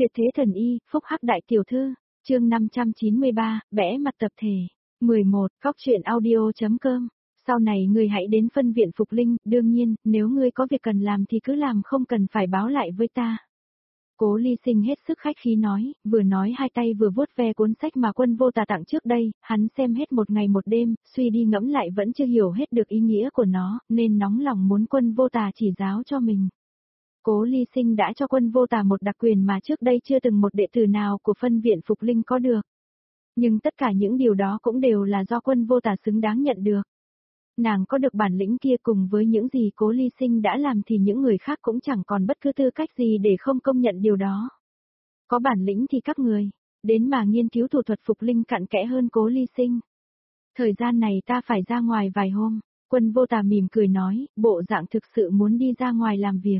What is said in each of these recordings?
Tuyệt thế thần y, phúc hắc đại tiểu thư, chương 593, bẽ mặt tập thể. 11, Cóc truyện audio.com. Sau này ngươi hãy đến phân viện Phục Linh, đương nhiên, nếu ngươi có việc cần làm thì cứ làm, không cần phải báo lại với ta. Cố Ly Sinh hết sức khách khí nói, vừa nói hai tay vừa vuốt ve cuốn sách mà Quân Vô Tà tặng trước đây, hắn xem hết một ngày một đêm, suy đi ngẫm lại vẫn chưa hiểu hết được ý nghĩa của nó, nên nóng lòng muốn Quân Vô Tà chỉ giáo cho mình. Cố Ly Sinh đã cho Quân Vô Tà một đặc quyền mà trước đây chưa từng một đệ tử nào của phân viện Phục Linh có được. Nhưng tất cả những điều đó cũng đều là do Quân Vô Tà xứng đáng nhận được. Nàng có được bản lĩnh kia cùng với những gì Cố Ly Sinh đã làm thì những người khác cũng chẳng còn bất cứ tư cách gì để không công nhận điều đó. Có bản lĩnh thì các người, đến mà nghiên cứu thủ thuật Phục Linh cặn kẽ hơn Cố Ly Sinh. Thời gian này ta phải ra ngoài vài hôm, Quân Vô Tà mỉm cười nói, bộ dạng thực sự muốn đi ra ngoài làm việc.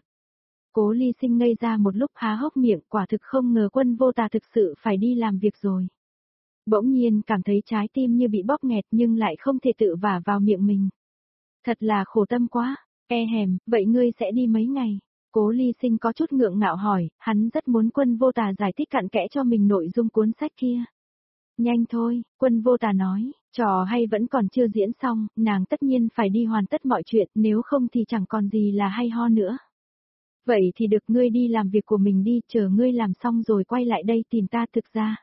Cố Ly Sinh ngây ra một lúc há hốc miệng, quả thực không ngờ Quân Vô Tà thực sự phải đi làm việc rồi. Bỗng nhiên cảm thấy trái tim như bị bóp nghẹt nhưng lại không thể tự vả vào miệng mình. Thật là khổ tâm quá, hèm, vậy ngươi sẽ đi mấy ngày? Cố Ly Sinh có chút ngượng ngạo hỏi, hắn rất muốn Quân Vô Tà giải thích cặn kẽ cho mình nội dung cuốn sách kia. Nhanh thôi, Quân Vô Tà nói, trò hay vẫn còn chưa diễn xong, nàng tất nhiên phải đi hoàn tất mọi chuyện, nếu không thì chẳng còn gì là hay ho nữa. Vậy thì được, ngươi đi làm việc của mình đi, chờ ngươi làm xong rồi quay lại đây tìm ta. Thực ra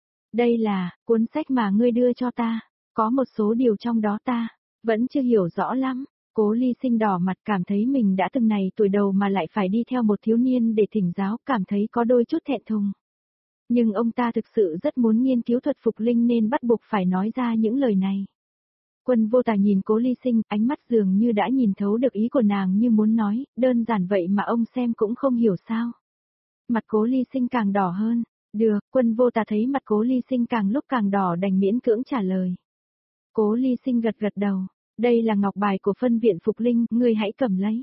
đây là cuốn sách mà ngươi đưa cho ta, có một số điều trong đó ta vẫn chưa hiểu rõ lắm. Cố Ly Sinh đỏ mặt, cảm thấy mình đã từng này tuổi đầu mà lại phải đi theo một thiếu niên để thỉnh giáo, cảm thấy có đôi chút thẹn thùng. Nhưng ông ta thực sự rất muốn nghiên cứu thuật Phục Linh nên bắt buộc phải nói ra những lời này. Quân Vô Tà nhìn Cố Ly Sinh, ánh mắt dường như đã nhìn thấu được ý của nàng, như muốn nói, đơn giản vậy mà ông xem cũng không hiểu sao. Mặt Cố Ly Sinh càng đỏ hơn. Được, Quân Vô Tà thấy mặt Cố Ly Sinh càng lúc càng đỏ đành miễn cưỡng trả lời. Cố Ly Sinh gật gật đầu, đây là ngọc bài của phân viện Phục Linh, ngươi hãy cầm lấy.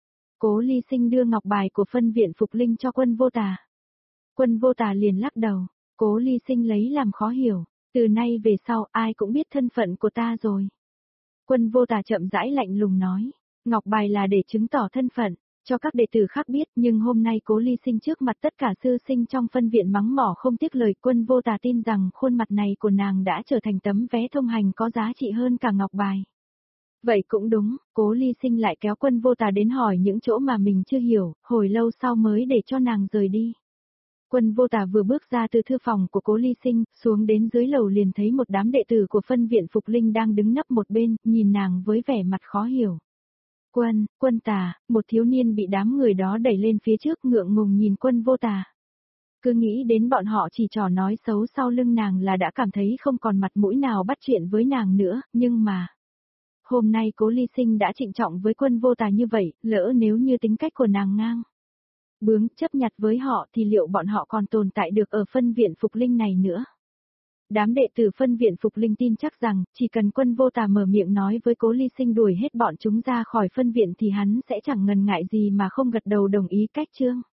Cố Ly Sinh đưa ngọc bài của phân viện Phục Linh cho Quân Vô Tà. Quân Vô Tà liền lắc đầu, Cố Ly Sinh lấy làm khó hiểu, từ nay về sau ai cũng biết thân phận của ta rồi. Quân Vô Tà chậm rãi lạnh lùng nói, ngọc bài là để chứng tỏ thân phận, cho các đệ tử khác biết, nhưng hôm nay Cố Ly Sinh trước mặt tất cả sư sinh trong phân viện mắng mỏ không tiếc lời. Quân Vô Tà tin rằng khuôn mặt này của nàng đã trở thành tấm vé thông hành có giá trị hơn cả ngọc bài. Vậy cũng đúng, Cố Ly Sinh lại kéo Quân Vô Tà đến hỏi những chỗ mà mình chưa hiểu, hồi lâu sau mới để cho nàng rời đi. Quân Vô Tà vừa bước ra từ thư phòng của Cố Ly Sinh, xuống đến dưới lầu liền thấy một đám đệ tử của phân viện Phục Linh đang đứng nấp một bên, nhìn nàng với vẻ mặt khó hiểu. Quân Tà, một thiếu niên bị đám người đó đẩy lên phía trước ngượng ngùng nhìn Quân Vô Tà. Cứ nghĩ đến bọn họ chỉ trò nói xấu sau lưng nàng là đã cảm thấy không còn mặt mũi nào bắt chuyện với nàng nữa, nhưng mà hôm nay Cố Ly Sinh đã trịnh trọng với Quân Vô Tà như vậy, lỡ nếu như tính cách của nàng ngang bướng chấp nhặt với họ thì liệu bọn họ còn tồn tại được ở phân viện Phục Linh này nữa? Đám đệ tử phân viện Phục Linh tin chắc rằng, chỉ cần Quân Vô Tà mở miệng nói với Cố Ly Sinh đuổi hết bọn chúng ra khỏi phân viện thì hắn sẽ chẳng ngần ngại gì mà không gật đầu đồng ý cách chương.